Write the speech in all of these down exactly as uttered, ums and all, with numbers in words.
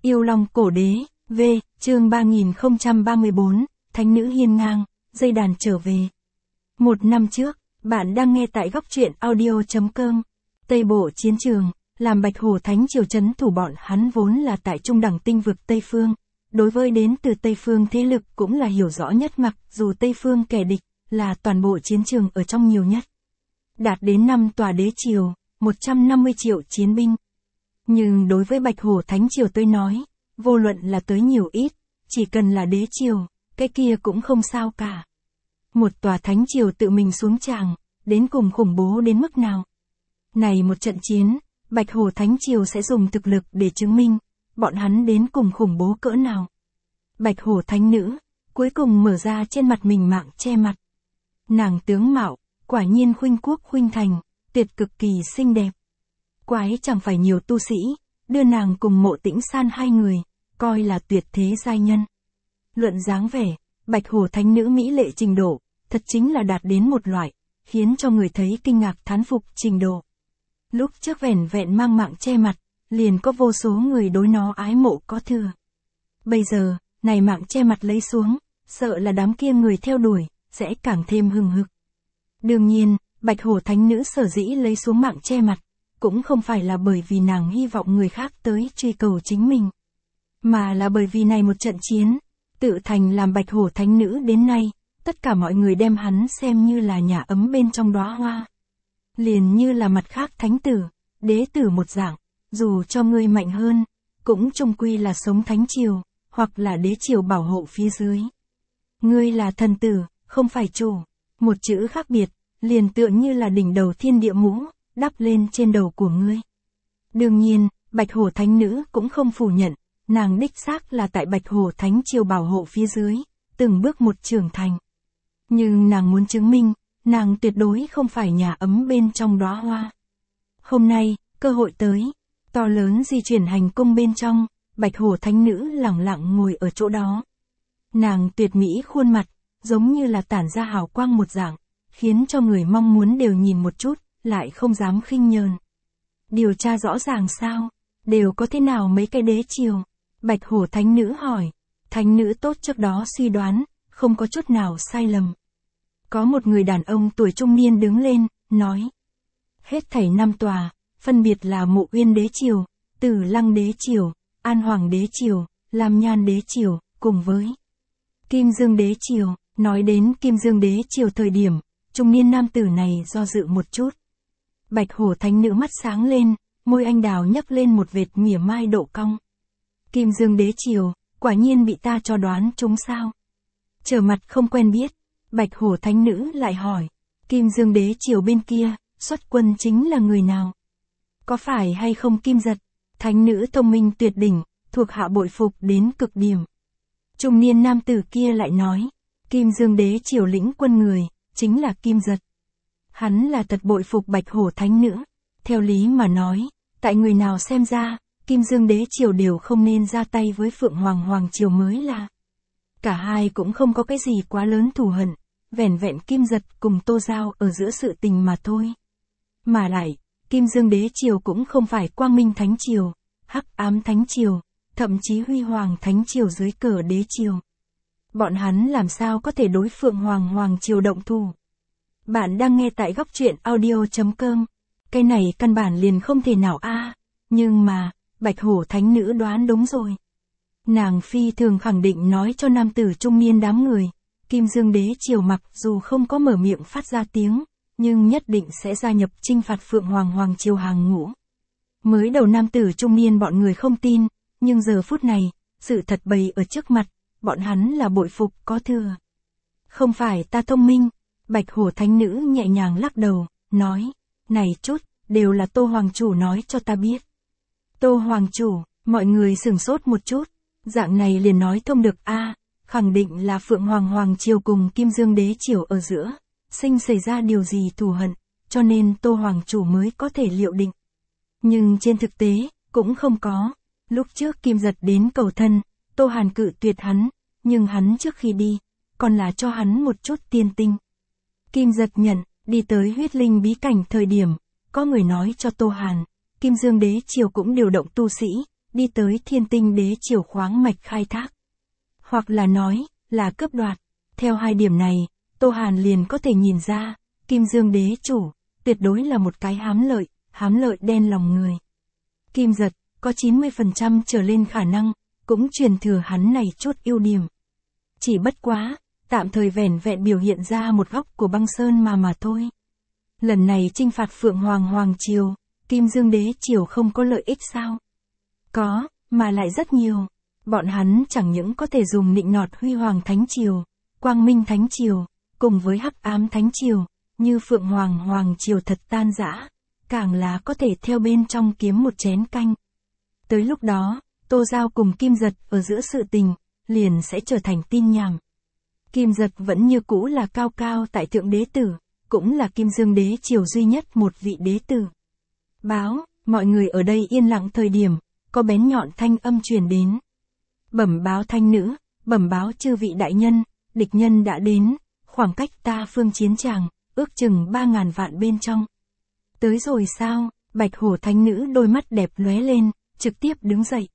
Yêu Long Cổ Đế, V, chương ba nghìn không trăm ba mươi bốn, Thánh Nữ Hiên Ngang, dây đàn trở về. Một năm trước, bạn đang nghe tại góc truyện audio chấm com. Tây Bộ chiến trường, làm Bạch Hổ Thánh Triều trấn thủ bọn hắn vốn là tại trung đẳng tinh vực Tây Phương. Đối với đến từ Tây Phương thế lực cũng là hiểu rõ nhất, mặc dù Tây Phương kẻ địch là toàn bộ chiến trường ở trong nhiều nhất. Đạt đến năm tòa đế triều, một trăm năm mươi triệu chiến binh. Nhưng đối với Bạch Hổ Thánh Triều tôi nói, vô luận là tới nhiều ít, chỉ cần là đế triều, cái kia cũng không sao cả. Một tòa thánh triều tự mình xuống tràng, đến cùng khủng bố đến mức nào. Này một trận chiến, Bạch Hổ Thánh Triều sẽ dùng thực lực để chứng minh, bọn hắn đến cùng khủng bố cỡ nào. Bạch Hổ Thánh Nữ, cuối cùng mở ra trên mặt mình mạng che mặt. Nàng tướng mạo, quả nhiên khuynh quốc khuynh thành, tuyệt cực kỳ xinh đẹp. Quái chẳng phải nhiều tu sĩ, đưa nàng cùng Mộ Tĩnh San hai người, coi là tuyệt thế giai nhân. Luận dáng vẻ, Bạch Hổ Thánh Nữ mỹ lệ trình độ, thật chính là đạt đến một loại, khiến cho người thấy kinh ngạc thán phục trình độ. Lúc trước vẻn vẹn mang mạng che mặt, liền có vô số người đối nó ái mộ có thừa. Bây giờ, này mạng che mặt lấy xuống, sợ là đám kia người theo đuổi, sẽ càng thêm hừng hực. Đương nhiên, Bạch Hổ Thánh Nữ sở dĩ lấy xuống mạng che mặt, cũng không phải là bởi vì nàng hy vọng người khác tới truy cầu chính mình. Mà là bởi vì này một trận chiến, tự thành làm Bạch Hổ Thánh Nữ đến nay, tất cả mọi người đem hắn xem như là nhà ấm bên trong đóa hoa. Liền như là mặt khác thánh tử, đế tử một dạng, dù cho ngươi mạnh hơn, cũng chung quy là sống thánh triều, hoặc là đế triều bảo hộ phía dưới. Ngươi là thần tử, không phải chủ, một chữ khác biệt, liền tựa như là đỉnh đầu thiên địa mũ, đắp lên trên đầu của ngươi. Đương nhiên, Bạch Hổ Thánh Nữ cũng không phủ nhận, nàng đích xác là tại Bạch Hổ Thánh Triều bảo hộ phía dưới, từng bước một trưởng thành. Nhưng nàng muốn chứng minh, nàng tuyệt đối không phải nhà ấm bên trong đóa hoa. Hôm nay, cơ hội tới, to lớn di chuyển hành cung bên trong, Bạch Hổ Thánh Nữ lẳng lặng ngồi ở chỗ đó. Nàng tuyệt mỹ khuôn mặt, giống như là tản ra hào quang một dạng, khiến cho người mong muốn đều nhìn một chút, lại không dám khinh nhờn. Điều tra rõ ràng sao, đều có thế nào mấy cái đế triều? Bạch Hổ Thánh Nữ hỏi. Thánh Nữ tốt trước đó suy đoán, không có chút nào sai lầm. Có một người đàn ông tuổi trung niên đứng lên, nói. Hết thảy năm tòa, phân biệt là Mộ Uyên Đế Triều, Tử Lăng Đế Triều, An Hoàng Đế Triều, Lam Nhan Đế Triều, cùng với Kim Dương Đế Triều. Nói đến Kim Dương Đế Triều thời điểm, trung niên nam tử này do dự một chút. Bạch Hổ Thánh Nữ mắt sáng lên, môi anh đào nhấc lên một vệt mỉa mai độ cong. Kim Dương Đế Triều, quả nhiên bị ta cho đoán trúng sao? Trở mặt không quen biết, Bạch Hổ Thánh Nữ lại hỏi, Kim Dương Đế Triều bên kia, xuất quân chính là người nào? Có phải hay không Kim Giật? Thánh Nữ thông minh tuyệt đỉnh, thuộc hạ bội phục đến cực điểm. Trung niên nam tử kia lại nói, Kim Dương Đế Triều lĩnh quân người, chính là Kim Giật. Hắn là thật bội phục Bạch Hổ Thánh Nữ. Theo lý mà nói, tại người nào xem ra, Kim Dương Đế Triều đều không nên ra tay với Phượng Hoàng Hoàng Triều mới là. Cả hai cũng không có cái gì quá lớn thù hận, vẻn vẹn Kim Giật cùng Tô Giao ở giữa sự tình mà thôi. Mà lại, Kim Dương Đế Triều cũng không phải Quang Minh Thánh Triều, Hắc Ám Thánh Triều, thậm chí Huy Hoàng Thánh Triều dưới cờ đế triều. Bọn hắn làm sao có thể đối Phượng Hoàng Hoàng Triều động thủ? Bạn đang nghe tại góc truyện audio chấm com. Cái này căn bản liền không thể nào a. À, nhưng mà, Bạch Hổ Thánh Nữ đoán đúng rồi. Nàng phi thường khẳng định nói cho nam tử trung niên đám người, Kim Dương Đế Triều mặc dù không có mở miệng phát ra tiếng, nhưng nhất định sẽ gia nhập chinh phạt Phượng Hoàng Hoàng Triều hàng ngũ. Mới đầu nam tử trung niên bọn người không tin, nhưng giờ phút này, sự thật bày ở trước mặt, bọn hắn là bội phục có thừa. Không phải ta thông minh, Bạch Hổ Thánh Nữ nhẹ nhàng lắc đầu, nói, này chút, đều là Tô Hoàng Chủ nói cho ta biết. Tô Hoàng Chủ, mọi người sửng sốt một chút, dạng này liền nói thông được a, à, khẳng định là Phượng Hoàng Hoàng Triều cùng Kim Dương Đế Triều ở giữa, sinh xảy ra điều gì thù hận, cho nên Tô Hoàng Chủ mới có thể liệu định. Nhưng trên thực tế, cũng không có. Lúc trước Kim Giật đến cầu thân, Tô Hàn cự tuyệt hắn, nhưng hắn trước khi đi, còn là cho hắn một chút tiên tinh. Kim Giật nhận, đi tới huyết linh bí cảnh thời điểm, có người nói cho Tô Hàn, Kim Dương Đế Triều cũng điều động tu sĩ, đi tới Thiên Tinh Đế triều khoáng mạch khai thác. Hoặc là nói, là cướp đoạt. Theo hai điểm này, Tô Hàn liền có thể nhìn ra, Kim Dương Đế chủ, tuyệt đối là một cái hám lợi, hám lợi đen lòng người. Kim Giật, có chín mươi phần trăm trở lên khả năng, cũng truyền thừa hắn này chút ưu điểm. Chỉ bất quá, tạm thời vẻn vẹn biểu hiện ra một góc của băng sơn mà mà thôi. Lần này chinh phạt Phượng Hoàng Hoàng Triều, Kim Dương Đế Triều không có lợi ích sao? Có, mà lại rất nhiều. Bọn hắn chẳng những có thể dùng nịnh nọt Huy Hoàng Thánh Triều, Quang Minh Thánh Triều, cùng với Hắc Ám Thánh Triều, như Phượng Hoàng Hoàng Triều thật tan rã, càng là có thể theo bên trong kiếm một chén canh. Tới lúc đó, Tô Giao cùng Kim Giật ở giữa sự tình, liền sẽ trở thành tin nhảm. Kim Giật vẫn như cũ là cao cao tại thượng đế tử, cũng là Kim Dương Đế Triều duy nhất một vị đế tử. Báo, mọi người ở đây yên lặng thời điểm, có bén nhọn thanh âm truyền đến. Bẩm báo thanh nữ, bẩm báo chư vị đại nhân, địch nhân đã đến, khoảng cách ta phương chiến tràng, ước chừng ba ngàn vạn bên trong. Tới rồi sao? Bạch Hổ thánh nữ đôi mắt đẹp lóe lên, trực tiếp đứng dậy.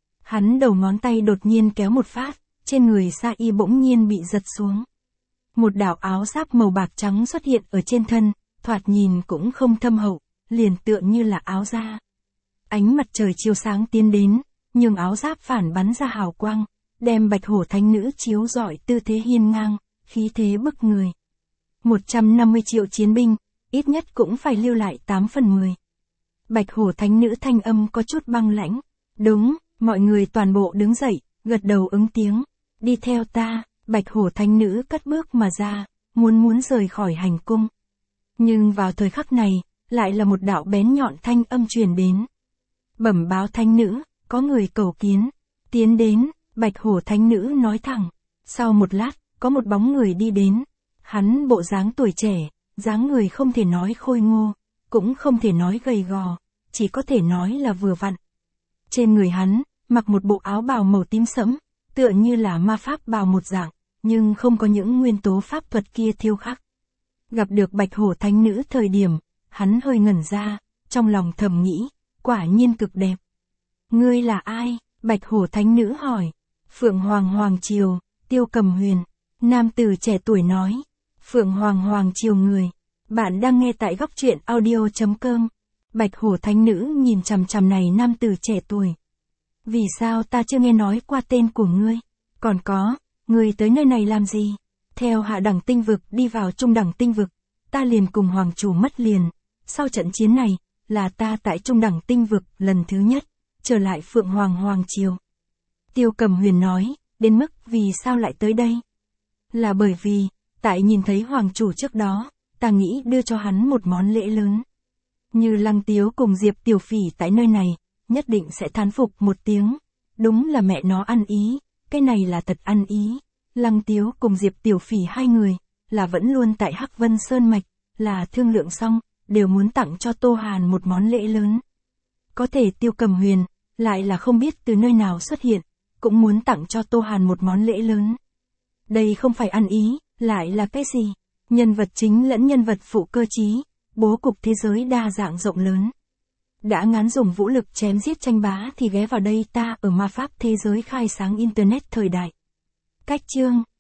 Hắn đầu ngón tay đột nhiên kéo một phát, trên người Sa Y bỗng nhiên bị giật xuống. Một đạo áo giáp màu bạc trắng xuất hiện ở trên thân, thoạt nhìn cũng không thâm hậu, liền tựa như là áo da. Ánh mặt trời chiếu sáng tiến đến, nhưng áo giáp phản bắn ra hào quang, đem Bạch Hổ thánh nữ chiếu rọi tư thế hiên ngang, khí thế bức người. một trăm năm mươi triệu chiến binh, ít nhất cũng phải lưu lại tám phần mười. Bạch Hổ thánh nữ thanh âm có chút băng lãnh. Đúng, mọi người toàn bộ đứng dậy, gật đầu ứng tiếng. Đi theo ta, Bạch Hổ thánh nữ cất bước mà ra, muốn muốn rời khỏi hành cung. Nhưng vào thời khắc này, lại là một đạo bén nhọn thanh âm truyền đến. Bẩm báo thánh nữ, có người cầu kiến. Tiến đến, Bạch Hổ thánh nữ nói thẳng. Sau một lát, có một bóng người đi đến. Hắn bộ dáng tuổi trẻ, dáng người không thể nói khôi ngô, cũng không thể nói gầy gò, chỉ có thể nói là vừa vặn. Trên người hắn, mặc một bộ áo bào màu tím sẫm, tựa như là ma pháp bào một dạng, nhưng không có những nguyên tố pháp thuật kia thiêu khắc. Gặp được Bạch Hổ thánh nữ thời điểm, hắn hơi ngẩn ra, trong lòng thầm nghĩ, quả nhiên cực đẹp. Ngươi là ai? Bạch Hổ thánh nữ hỏi. Phượng Hoàng Hoàng Triều, Tiêu Cầm Huyền. Nam tử trẻ tuổi nói. Phượng Hoàng Hoàng Triều người. Bạn đang nghe tại góc truyện audio chấm com. Bạch Hổ thánh nữ nhìn chằm chằm này nam tử trẻ tuổi. Vì sao ta chưa nghe nói qua tên của ngươi? Còn có, ngươi tới nơi này làm gì? Theo hạ đẳng tinh vực đi vào trung đẳng tinh vực, ta liền cùng hoàng chủ mất liền. Sau trận chiến này, là ta tại trung đẳng tinh vực lần thứ nhất, trở lại Phượng Hoàng Hoàng Triều. Tiêu Cầm Huyền nói, đến mức vì sao lại tới đây? Là bởi vì, tại nhìn thấy hoàng chủ trước đó, ta nghĩ đưa cho hắn một món lễ lớn. Như Lăng Tiếu cùng Diệp Tiểu Phỉ tại nơi này, nhất định sẽ thán phục một tiếng. Đúng là mẹ nó ăn ý, cái này là thật ăn ý. Lăng Tiếu cùng Diệp Tiểu Phỉ hai người, là vẫn luôn tại Hắc Vân Sơn Mạch, là thương lượng xong, đều muốn tặng cho Tô Hàn một món lễ lớn. Có thể Tiêu Cầm Huyền, lại là không biết từ nơi nào xuất hiện, cũng muốn tặng cho Tô Hàn một món lễ lớn. Đây không phải ăn ý, lại là cái gì? Nhân vật chính lẫn nhân vật phụ cơ trí, bố cục thế giới đa dạng rộng lớn. Đã ngán dùng vũ lực chém giết tranh bá thì ghé vào đây ta ở ma pháp thế giới khai sáng internet thời đại. Cách chương